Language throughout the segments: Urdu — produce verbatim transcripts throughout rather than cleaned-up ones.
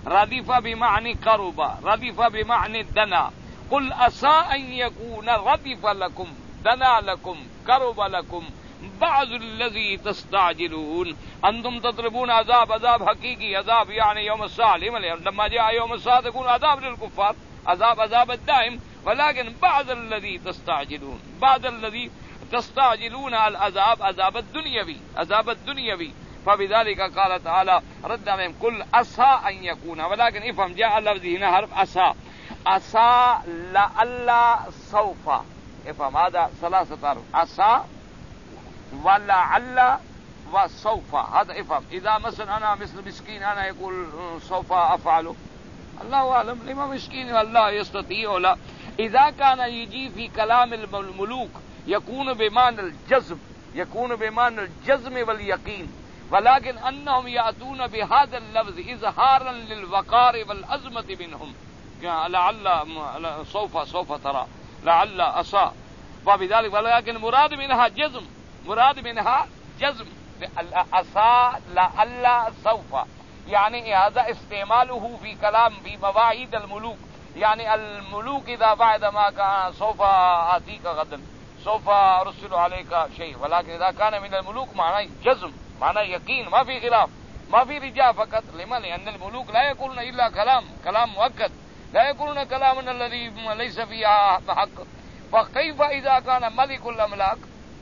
ردف بمعنی قرب، ردف بمعنی دنا. قل عسى ان يكون ردف لكم دنا لكم قرب لكم بعض الذي تستعجلون. انتم تطلبون عذاب، عذاب حقيقي، عذاب يعني يوم الساعة. لما جاء يوم الساعة يكون عذاب للكفار، عذاب عذاب الدائم. ولكن بعض الذي تستعجلون، بعض الذي تستعجلون العذاب، عذاب الدنيوي، عذاب الدنيوي. فبذلك قال تعالى رد عليهم قل عسى ان يكون. ولكن افهم جاء اللفظ هنا حرف عسى، عسى لعل سوف. افهم هذا ثلاثة حرف، عسى ولعل وسوف. هذا افهم. اذا مثلا انا مثل مسكين انا يقول سوف افعله، الله اعلم لما مسكين الله يستطيع. لا، اذا كان يجي في كلام الملوك يكون بمعنى الجزم، يكون بمعنى الجزم واليقين. ولكن انهم ياتون بهذا اللفظ اظهارا للوقار والعظمه منهم. لعل سوف سوف ترى لعل عسى. وبذلك ولكن مراد منها جزم، مراد منها جزم. عسى لعل سوف، يعني هذا استعماله في كلام في مواعيد الملوك. يعني الملوك اذا بعد ما كان سوف اتيك غدا، سوف ارسل عليك شيء. ولكن اذا كان من الملوك معناه جزم، معناه يقين، ما في خلاف، ما في رجاء فقط. لما؟ لان الملوك لا يقولون الا كلام، كلام مؤكد، لا يقولون كلاما الذي ليس فيه حق. فكيف اذا كان ملك الاملاك؟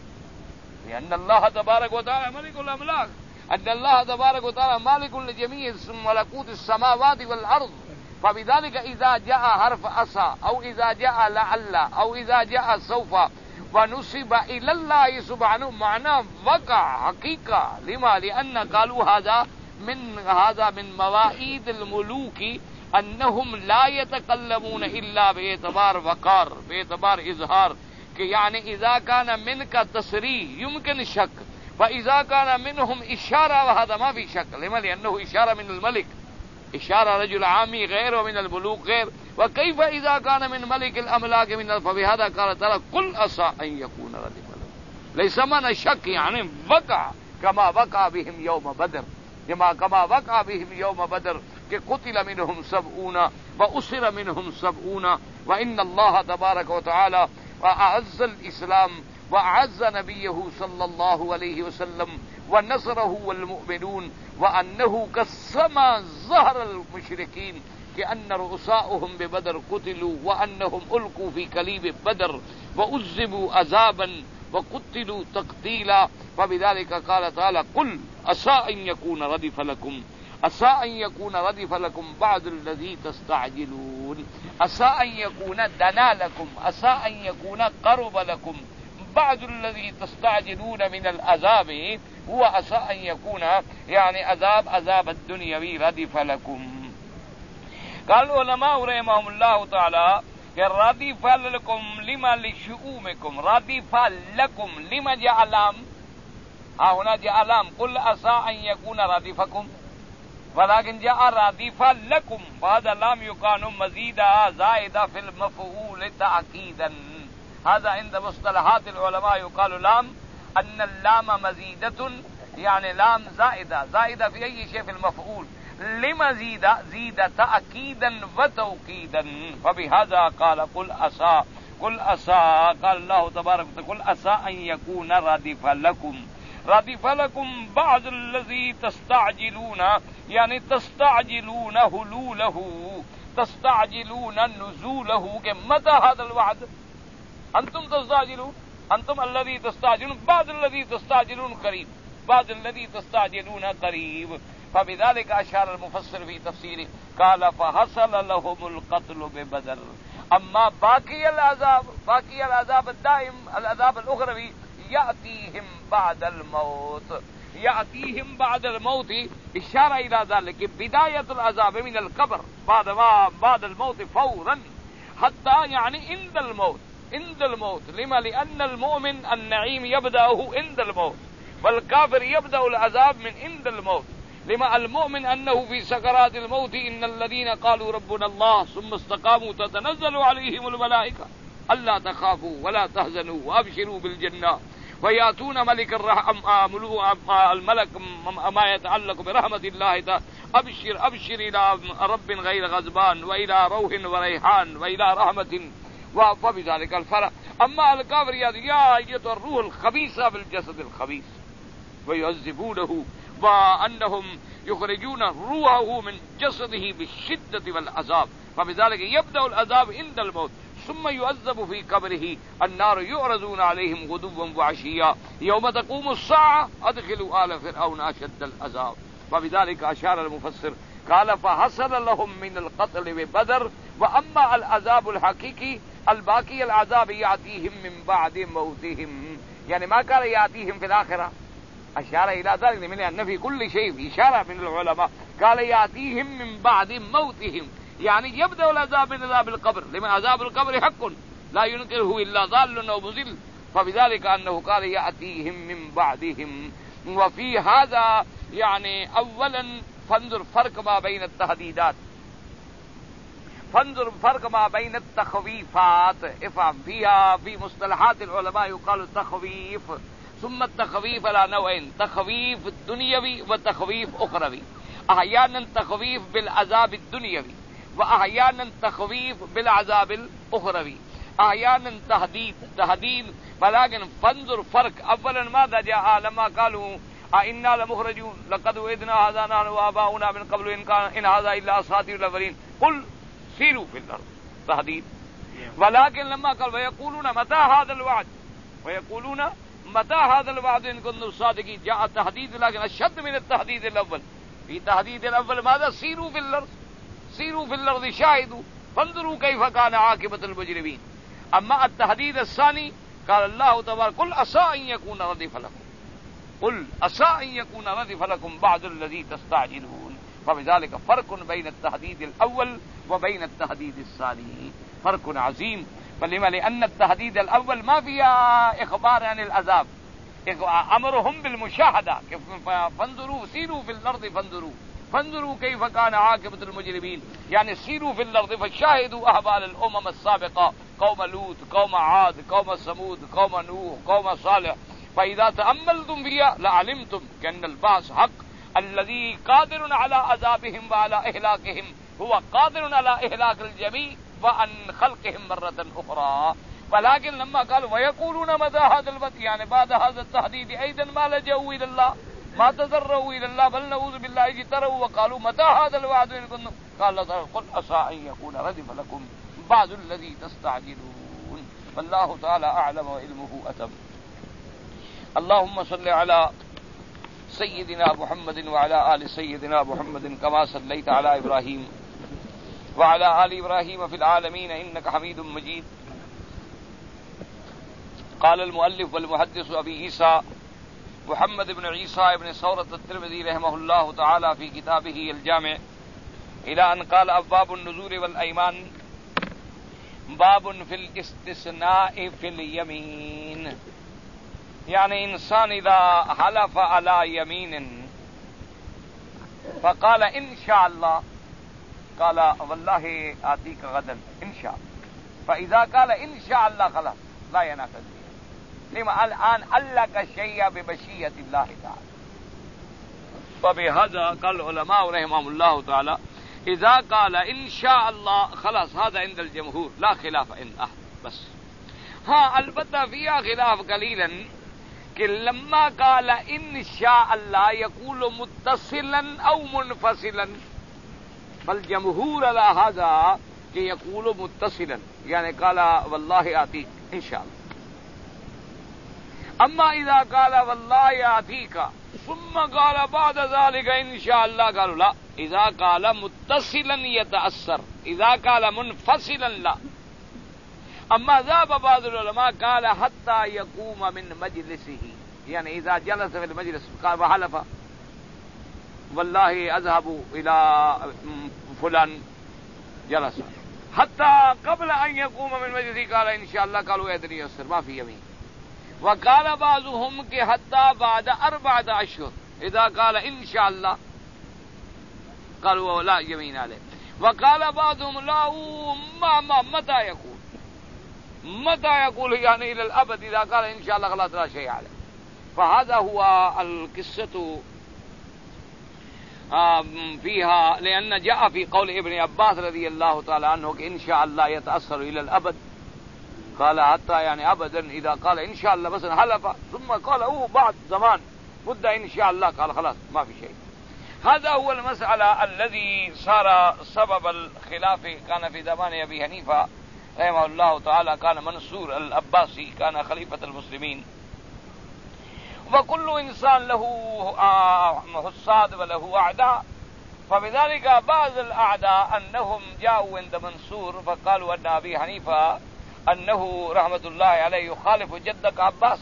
لان الله تبارك وتعالى ملك الاملاك، ان الله تبارك وتعالى مالك لجميع ملكوت السماوات والارض. فبذلك اذا جاء حرف عسى او اذا جاء لعل او اذا جاء سوف ونسب الى الله سبحانه معناه وقع حقيقه. لما؟ لان قالوا هذا من هذا من مواعيد الملوك انهم لا يتكلمون الا باعتبار وقار، باعتبار اظهار. کہ یعنی اذا كان منك تصریح يمكن الشك، فاذا كان منهم اشاره وهذا ما في شك. لما؟ لانه اشاره من الملك، اشاره رجل عامي غير ومن الملوك غير. وكيف اذا كان من ملك الاملاك من. فبهذا قال تعالى قل عسى ان يكون ردف لكم. ليس معنى الشك يعني وقع كما وقع بهم يوم بدر، كما كما وقع بهم يوم بدر کہ قتل منهم سبعون واسر منهم سبعون. وان الله تبارك وتعالى وأعز الإسلام وأعز نبيه صلى الله عليه وسلم ونصره والمؤمنون، وأنه كسما ظهر المشركين كأن رؤساؤهم ببدر قتلوا وأنهم ألقوا في كليب بدر وأذبوا عذابا وقتلوا تقتيلا. فبذلك قال تعالى قل عسى أن يكون ردف لكم، عسى أن يكون ردف لكم بعض الذي تستعجلون. عسى أن يكون دنا لكم، عسى أن يكون قرب لكم بعض الذي تستعجلون من العذاب هو عسى أن يكون يعني عذاب عذاب الدنيوي ردف لكم. قال العلماء رحمهم الله تعالى کہ ردف لكم لما لشؤومكم، ردف لكم لما جاء لام، ها هنا جاء لام قل عسى أن يكون ردفكم. ولكن جاء رديفا لكم، وهذا لام يكون مزيدا زائدا في المفعول تأكيدا. هذا عند مصطلحات العلماء يقال لام أن اللام مزيدة، يعني لام زائدة، زائدة في أي شيء في المفعول. لمزيد زيد تأكيدا وتوكيدا. فبهذا قال قل عسى، قل عسى قال الله تبارك وتعالى قل عسى أن يكون ردف لكم، ردف لكم بعض الذي تستعجلون، يعني تستعجلون حلوله، تستعجلون نزوله. کہ متى هذا الوعد؟ انتم تستعجلون، انتم الذي تستعجلون، بعض الذي تستعجلون قريب، بعض الذي تستعجلون قريب. فبذلك اشار المفسر في تفسيره قال فحصل لهم القتل ببدر. اما باقي العذاب، باقي العذاب الدائم، العذاب الاخروي يأتيهم بعد الموت، يأتيهم بعد الموت. اشارہ الى ذلك بداية العذاب من القبر بعد ما بعد الموت فورا، حتى يعني عند الموت، عند الموت. لما؟ لأن المؤمن النعيم يبدأه عند الموت، والكافر يبدأ العذاب من عند الموت. لما؟ المؤمن أنه في سكرات الموت إن الذين قالوا ربنا الله ثم استقاموا تتنزل عليهم الملائكة ألا تخافوا ولا تحزنوا وأبشروا بالجنة ويأتون ملك الرحم الملك ما يتعلق برحمة الله ابشر ابشر الى رب غیر غضبان والى روح وريحان والى رحمة وبذلك الفرح. اما الكافر يا ايتها الروح الخبيثة بالجسد الخبيث ويعذبونه وانهم يخرجون روحه من جسده بالشدة والعذاب فبذلك يبدأ العذاب عند الموت ثم يعذب في قبره النار يعرضون عليهم غدوا وعشيا يوم تقوم الساعة ادخلوا آل فرعون أشد العذاب. وبذلك أشار المفسر قال فحصل لهم من القتل ببدر وأما العذاب الحقيقي الباقي العذاب يأتيهم من بعد موتهم يعني ما كان يأتيهم في الآخرة. أشار إلى ذلك من أن في كل شيء إشارة من العلماء قال يأتيهم من بعد موتهم يعني يبدأ العذاب من عذاب القبر لمن عذاب القبر حق لا ينكره إلا ضال أو مضل فبذلك أنه قال يأتيهم من بعدهم. وفي هذا يعني أولا فانظر فرق ما بين التهديدات فانظر فرق ما بين التخويفات افهم فيها في مصطلحات العلماء يقال التخويف ثم التخويف على نوعين تخويف دنيوي وتخويف أخروي. أحيانا تخويف بالعذاب الدنيوي وأحيانا تخويف بالعذاب الأخروي أحيانا تهديد تهديد ولكن فانظر فرق. أولا ماذا جاء لما قالوا إنا لمخرجون لقد وعدنا هذا نحن وآباؤنا من قبل إن كان إن هذا إلا أساطير الأولين قل سيروا في الأرض تهديد. ولكن لما قال ويقولون متى هذا الوعد ويقولون متى هذا الوعد إن كنتم صادقين جاء التهديد لكن أشد من التهديد الأول. في تهديد الأول ماذا سيروا في الأرض سيروا في الأرض شاهدوا فانظروا كيف كان عاقبة المجرمين. أما التهديد الثاني قال الله تبارك قل عسى أن يكون ردف لكم قل عسى أن يكون ردف لكم بعض الذي تستعجلون. فبذلك فرق بين التهديد الأول وبين التهديد الثاني فرق عظيم. فلما لأن التهديد الأول ما فيها إخبار عن العذاب أمرهم بالمشاهدة فانظروا سيروا في الأرض فانظروا فانظروا كيف كان عاقبة المجرمين يعني سيروا في الأرض فشاهدوا أحوال الأمم السابقة قوم لوط قوم عاد قوم ثمود قوم نوح قوم صالح فإذا تأملتم فيها لعلمتم كأن البعث حق الذي قادر على عذابهم وعلى إهلاكهم هو قادر على إهلاك الجميع وعن خلقهم مرة أخرى. ولكن لما قالوا ويقولون متى هذا الوعد يعني بعد هذا التهديد أيضا ما لجأوا إلى الله ما تضروا إلى الله بل نعوذ بالله اجتروا وقالوا متى هذا الوعد إن كنتم قال قل عسى أن يكون ردف لكم بعض الذي تستعجلون والله تعالى أعلم وعلمه أتم. اللهم صل على سيدنا محمد وعلى آل سيدنا محمد كما صليت على إبراهيم وعلى آل إبراهيم في العالمين إنك حميد مجيد. قال المؤلف والمحدث أبي عيسى محمد بن عيسى بن ثورة الترمذي رحمه الله تعالى في كتابه الجامع إلى أن قال أبواب النذور والأيمان باب في الاستثناء في اليمين يعني إنسان إذا حلف على يمين فقال إن شاء الله قال والله آتيك غدا إن شاء فإذا قال إن شاء الله خلاص لا يناقض لما الآن علق الشيء بمشيئة الله تعالى. فبهذا قال العلماء رحمهم الله تعالى إذا قال إن شاء الله خلاص هذا عند الجمهور لا خلاف عند أحد بس. ها البتة فيها خلاف قليلا کہ لما قال إن شاء الله يقول متصلا أو منفصلا فالجمهور على هذا کہ يقول متصلا يعني قال والله آتيك إن شاء الله. أما إذا قال والله آتيك ثم قال بعد ذلك إن شاء الله قالوا لا إذا قال متصلا يتأثر إذا قال منفصلا لا. أما ذهب بعض العلماء قال حتى يقوم من مجلسه يعني إذا جلس في المجلس قال وحلف والله أذهب إلى فلان جلس حتى قبل أن يقوم من مجلسه قال إن شاء الله قالوا يدري يسر ما في يمين. وقال بعضهم کہ حتى بعد أربعة أشهر إذا قال إن شاء الله قالوا لا يمين عليه. وقال بعضهم لا ما ما متى يقول متى يقول يعني إلى الأبد إذا قال إن شاء الله خلاص لا شيء عليه. فهذا هو القصة فيها لأن جاء في قول ابن عباس رضي الله تعالى عنه إن شاء الله يتأثر إلى الأبد، قال حتى يعني أبدا إذا قال إن شاء الله مثلا حلف ثم قال أوه بعد زمان مدة إن شاء الله قال خلاص ما في شيء. هذا هو المسألة الذي صار سبب الخلاف. كان في زمان أبي حنيفة رحمه الله تعالى كان منصور العباسي كان خليفة المسلمين، وكل إنسان له حساد وله أعداء، فبذلك بعض الأعداء أنهم جاءوا عند منصور فقالوا أن أبي حنيفة أنه رحمة الله عليه يخالف جدك عباس،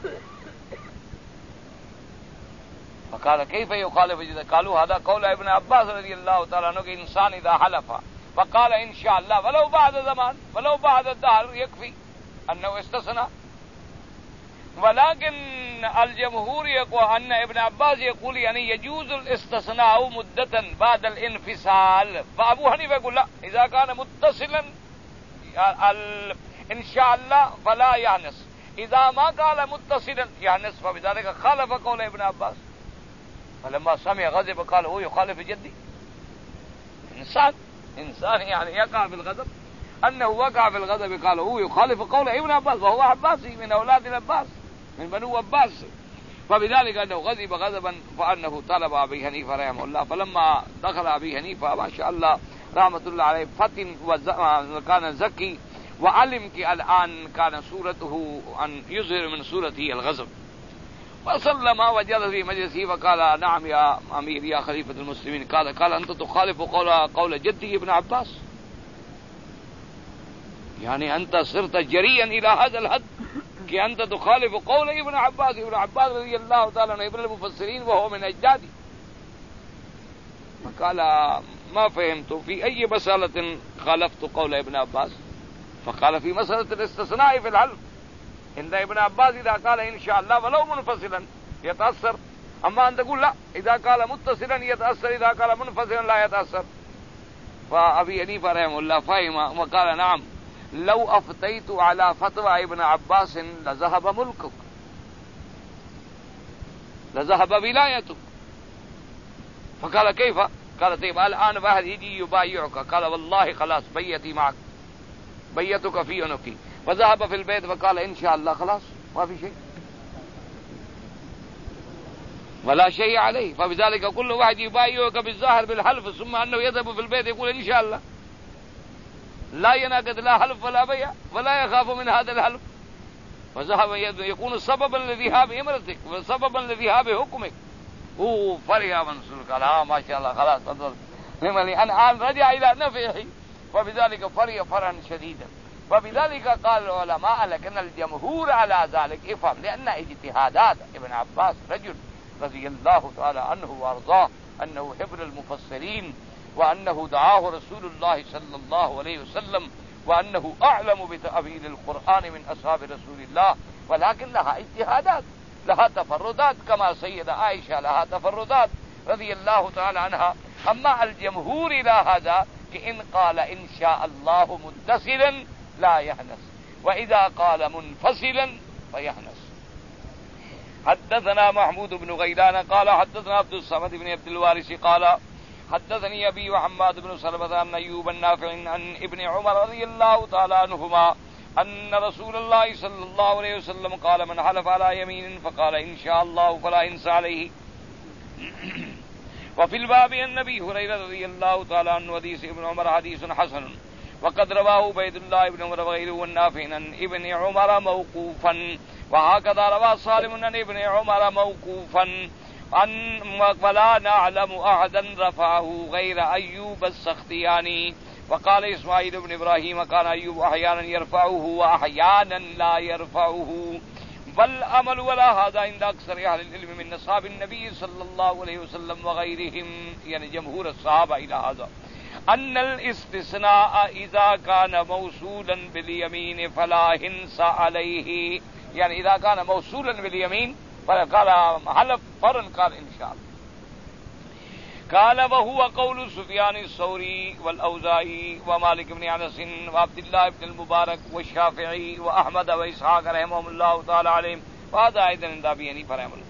فقال كيف يخالف جدك؟ قالوا هذا قول ابن عباس رضي الله تعالى عنه کہ إنسان إذا حلف فقال إن شاء الله ولو بعد زمان ولو بعد الدهر يكفي أنه استثنى. ولكن الجمهور يقول أن ابن عباس يقول يعني يجوز الاستثناء مدة بعد الانفصال، فأبو حنيفة يقول لا إذا كان متصلا إن شاء الله فلا يحنس، إذا ما قال متصلا يحنس، فبذلك خالف قول ابن عباس. فلما سمع غضب قال هو يخالف جدي. إنسان إنسان يعني يقع في الغضب، أنه وقع في الغضب قال هو يخالف قول ابن عباس وهو عباسي من أولاد العباس من بنو عباس، فبذلك أنه غضب غضبا فأنه طلب أبي حنيفة رحمه الله. فلما دخل أبي حنيفة ما شاء الله رحمة الله عليه فتن وكان زكي وعلم کہ الآن كان صورته أن يظهر من صورته الغضب، وسلم وجلس في مجلسه فقال نعم يا أمير يا خليفة المسلمين. قال قال أنت تخالف قول قول جدي ابن عباس، يعني أنت صرت جريئا إلى هذا الحد کہ أنت تخالف قول ابن عباس. ابن عباس رضي الله تعالى عنه ابن المفسرين وهو من أجدادي. فقال ما فهمت في أي مسألة خالفت قول ابن عباس؟ فقال في مسألة الاستثناء في الحلف عند ابن عباس إذا قال إن شاء الله ولو منفصلا يتأثر، أما أن تقول لا إذا قال متصلا يتأثر إذا قال منفصلا لا يتأثر. فأبي حنيفة رحمه الله فهم وقال نعم لو أفتيت على فتوى ابن عباس لذهب ملكك لذهب ولايتك. فقال كيف؟ قال طيب الآن واحد يجي يبايعك، قال والله خلاص بيتي معك بيتك في عنقي، وذهب في البيت فقال إن شاء الله خلاص ما في شيء ولا شيء عليه. فبذلك كل واحد يبايعك بالظاهر بالحلف ثم أنه يذهب في البيت يقول إن شاء الله، لا يناقض لا حلف ولا بيع ولا يخاف من هذا الحلف، وذهب يكون سببا لذهاب امرتك وسببا لذهاب حكمك. هو فرح منصور قال ها ما شاء الله خلاص تفضل الآن رجع إلى نفعه، وبذلك فرح فرحا شديدا. وبذلك قال العلماء لكن الجمهور على ذلك افهم لأن اجتهادات ابن عباس رجل رضي الله تعالى عنه وارضاه أنه حبر المفسرين، وأنه دعاه رسول الله صلى الله عليه وسلم، وأنه أعلم بتأويل القرآن من أصحاب رسول الله، ولكن لها اجتهادات لها تفردات كما سيدة عائشة لها تفردات رضي الله تعالى عنها. أما الجمهور إلى هذا إن قال إن شاء الله متصلا لا يحنس، وإذا قال منفصلا فيحنس. حدثنا محمود بن غيلان قال حدثنا عبد الصمد بن عبد الوارث قال حدثني أبي وحماد بن سلمة عن أيوب النافع عن ابن عمر رضي الله تعالى عنهما أن رسول الله صلى الله عليه وسلم قال من حلف على يمين فقال إن شاء الله فلا إنس عليه. وفي الباب عن أبي هريرة رضي الله تعالى عنه حديث ابن عمر حديث حسن، وقد رواه عبيد الله بن عمر وغيره والنافع عن ابن عمر موقوفا، وهكذا روى سالم عن ابن عمر موقوفا عن ولا نعلم أحدا رفعه غير أيوب السختياني. وقال إسماعيل بن إبراهيم كان أيوب أحيانا يرفعه وأحيانا لا يرفعه، والأمل ولا هذا عند أكثر أهل العلم من أصحاب النبي صلى الله عليه وسلم وغيرهم، يعني جمهور الصحابة إلى هذا أن الاستثناء إذا كان موصولا باليمين فلا هنس عليه، يعني إذا كان موصولا باليمين فقال حلف فرن قال إن شاء الله. قال وهو قول سفيان الثوري والأوزاعي ومالك بن أنس وعبد الله بن المبارك والشافعي وأحمد وإسحاق رحمهم الله تعالى عليهم، وهذا أيضا عند أبي حنيفة رحمه الله.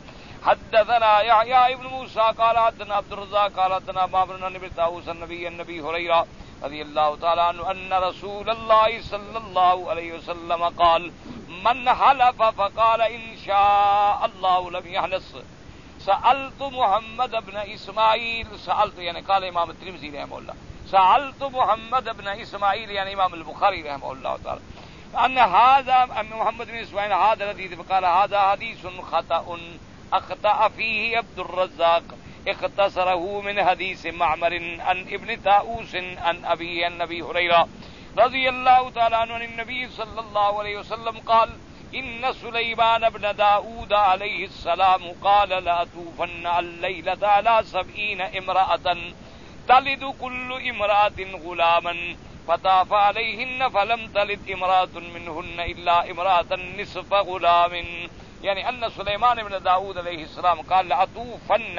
حدثنا يحيى بن موسى قال حدثنا عبد الرزاق قال حدثنا معمر بن ابي طاووس النبي النبي هريرة رضي الله تعالى عنه أن رسول الله صلى الله عليه وسلم قال من حلف فقال إن شاء الله لم يحنث سألت محمد بن إسماعيل سألت يعني قال امام الترمذي رحمه الله سألت محمد بن إسماعيل يعني امام البخاري رحمه الله تعالى أن هذا محمد بن إسماعيل هذا الحديث فقال هذا حديث خطأ أخطأ فيه عبد الرزاق اختصره من حديث معمر عن ابن طاووس عن أبي عن أبي هريرة رضي الله تعالى عنه عن النبي صلى الله عليه وسلم قال إن سليمان بن داود عليه السلام قال لأطوفن الليلة على سبعين امرأة تلد كل امرأة غلاما فطاف عليهن فلم تلد امرأة منهن إلا امرأة نصف غلام يعني أن سليمان بن داود عليه السلام قال لأطوفن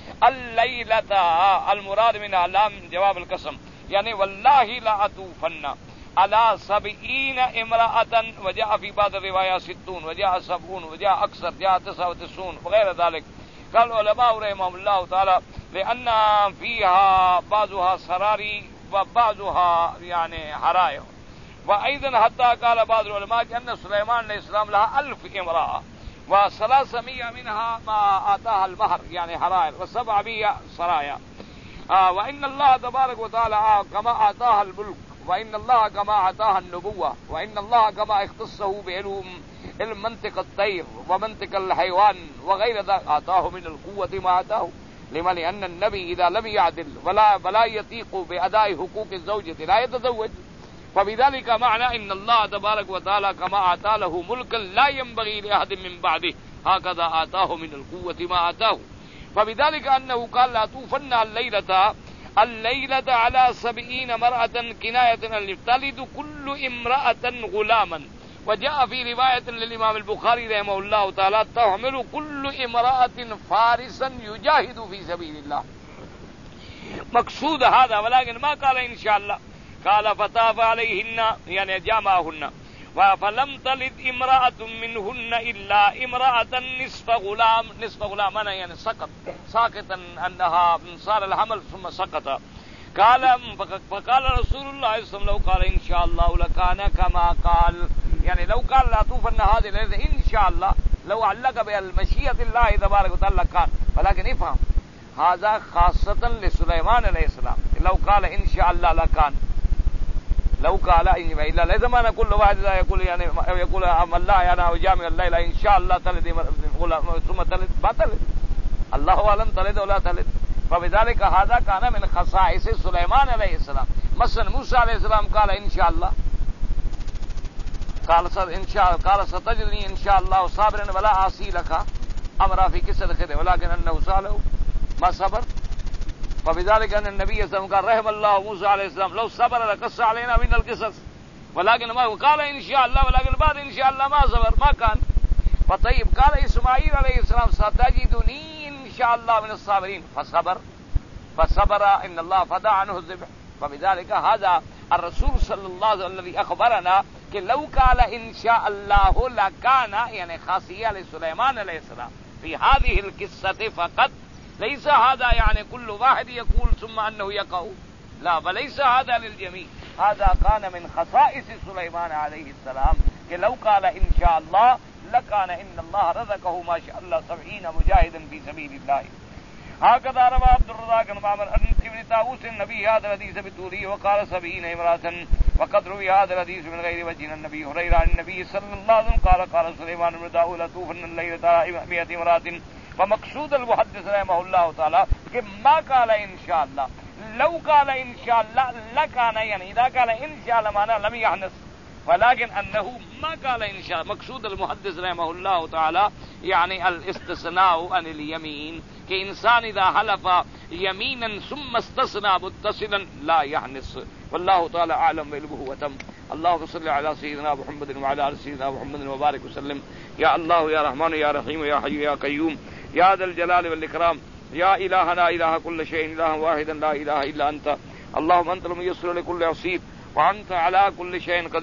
الليلة المراد من علام جواب القسم يعني والله لأطوفن على سبعين امرأة وجاء في بعض الروايات ستون وجاء سبعون وجاء أكثر جاء تسعة وتسعون وغير ذلك. قال العلماء رحمهم الله تعالى لأن فيها بعضها سراري وبعضها يعني حرائر. وأيضا حتى قال بعض العلماء أن سليمان عليه السلام لها ألف امرأة وثلاثمائة منها ما آتاها المهر يعني حرائر وسبعمائة سرايا. آه وإن الله تبارك وتعالى آه كما آتاها الملك وإن الله كما آتاها النبوة وإن الله كما اختصه بعلوم علم منطق الطير ومنطق الحيوان وغير ذلك آتاه من القوة ما آتاه. لما لأن النبي إذا لم يعدل ولا ولا يطيق بأداء حقوق الزوجة لا يتزوج. فبذلك معنى إن الله تبارك وتعالى كما آتى له ملكا لا ينبغي لأحد من بعده هكذا آتاه من القوة ما آتاه. فبذلك أنه قال لا توفن الليلة الليلة على سبعين مرأة كناية أن تلد كل امرأة غلاما. وجاء في رواية للإمام البخاري رحمه الله تعالى تحمل كل امرأة فارسا يجاهد في سبيل الله. مقصود هذا ولكن ما قال إن شاء الله قال فطاف عليهن يعني جامعهن فلم تلد امرأة منهن إلا امرأة نصف غلام نصف غلام أنا يعني سقط ساقطا أنها صار الحمل ثم سقط. قال فقال رسول الله صلى الله عليه وسلم لو قال إن شاء الله لكان كما قال يعني لو قال لا توفن هذه الليلة إن شاء الله لو علق بالمشيئة الله تبارك وتعالى كان. ولكن افهم هذا خاصة لسليمان عليه السلام لو قال إن شاء الله لكان لو قال إن إلا لازم أنا كل واحد يقول يعني يقول أم الله يعني جامع الليلة إن شاء الله تلد ثم تلد ما تلد الله أعلم تلد ولا تلد. فبذلك هذا كان من خصائص سليمان عليه السلام. مثلا موسى عليه السلام قال إن شاء الله قال إن شاء قال ستجدني إن شاء الله صابرا ولا عاصي لك أمر في كسر خير ولكن أنه سأله ما صبر. فبذلك أن النبي صلى الله عليه وسلم قال رحم الله موسى عليه السلام لو صبر لقص علينا من القصص ولكن ما قال إن شاء الله ولكن بعد إن شاء الله ما صبر ما كان. فطيب قال إسماعيل عليه السلام ستجدني إن شاء الله من الصابرين فصبر فصبر إن الله فدى عنه الذبح. فبذلك هذا الرسول صلى الله عليه وسلم الذي أخبرنا کہ لو قال إن شاء الله لكان يعني خاصية لسليمان عليه السلام في هذه القصة فقط. ليس هذا يعني كل واحد يقول ثم أنه يقع لا وليس هذا للجميع. هذا كان من خصائص سليمان عليه السلام کہ لو قال إن شاء الله لكان إن الله رزقه ما شاء الله سبعين مجاهدا في سبيل الله. هكذا روى عبد الرزاق بن معمر عن ابن طاووس النبي هذا الحديث بطوله وقال سبعين امرأة وقد روي هذا الحديث من غير وجه النبي هريرة عن النبي صلى الله عليه وسلم قال قال سليمان بن داود لتوفن الليلة على مئة امرأة. فمقصود المحدث رحمه الله تعالى کہ ما قال إن شاء الله لو قال إن شاء الله لكان يعني إذا قال إن شاء الله معناه لم يحنث ولكن أنه ما قال إن شاء. مقصود المحدث رحمه الله تعالى يعني الاستثناء عن اليمين کہ انسان اذا حلف يمينا ثم استثنى متصلا لا يحنث. والله تعالى اعلم علمه وتم. اللهم صل على سيدنا محمد وعلى ال سيدنا محمد وبارك وسلم. يا الله يا رحمن يا رحيم يا حي يا قيوم يا ذا الجلال والاكرام يا الهنا اله كل شيء اله واحدا لا اله الا انت. اللهم انت الميسر لكل عسير وانت على كل شيء قدير.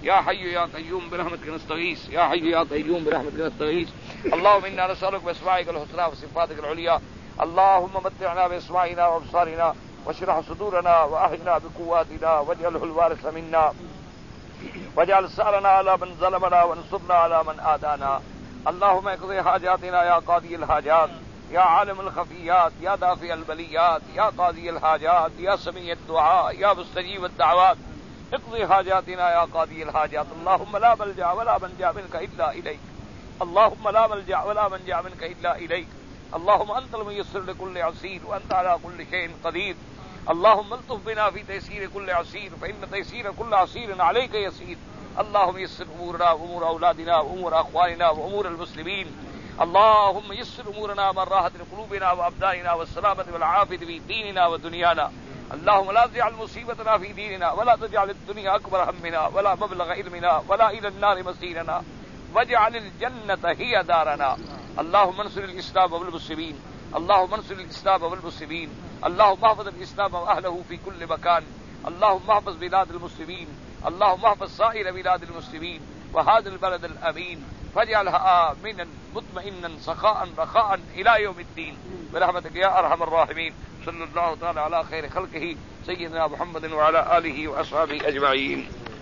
يا حي يا قيوم برحمتك نستغيث يا حي يا قيوم برحمتك نستغيث اللهم إنا نسألك بأسمائك الحسنى وصفاتك العليا اللهم متعنا بأسمائنا وأبصارنا واشرح صدورنا وأحينا بقواتنا واجعله الوارث منا واجعل ثأرنا على من ظلمنا وانصرنا على من آدانا اللهم اقضي حاجاتنا يا قاضي الحاجات يا عالم الخفيات يا دافع البليات يا قاضي الحاجات يا سميع الدعاء يا مستجيب الدعوات اقضي حاجاتنا يا قاضي الحاجات اللهم لا ملجأ ولا منجا منك إلا إليك اللهم لا ملجأ ولا منجا منك إلا إليك اللهم أنت الميسر لكل عسير وأنت على كل شيء قدير اللهم الطف بنا في تيسير كل عسير فإن تيسير كل عسير عليك يسير اللهم يسر أمورنا وأمور أولادنا وأمور أخواننا وأمور المسلمين اللهم يسر أمورنا من راحة قلوبنا وأبداننا والسلامة والعافية في ديننا ودنيانا اللهم لا تجعل مصيبتنا في ديننا ولا تجعل الدنيا أكبر همنا ولا مبلغ علمنا ولا إلى النار مصيرنا واجعل الجنة هي دارنا اللهم انصر الإسلام والمسلمين اللهم انصر الإسلام والمسلمين اللهم احفظ الإسلام وأهله في كل مكان اللهم احفظ بلاد المسلمين اللهم احفظ سائر بلاد المسلمين وهذا البلد الأمين فاجعلها آمنا مطمئنا سخاء رخاء إلى يوم الدين برحمتك يا أرحم الراحمين صلى الله تعالى على خير خلقه سيدنا محمد وعلى آله وأصحابه أجمعين.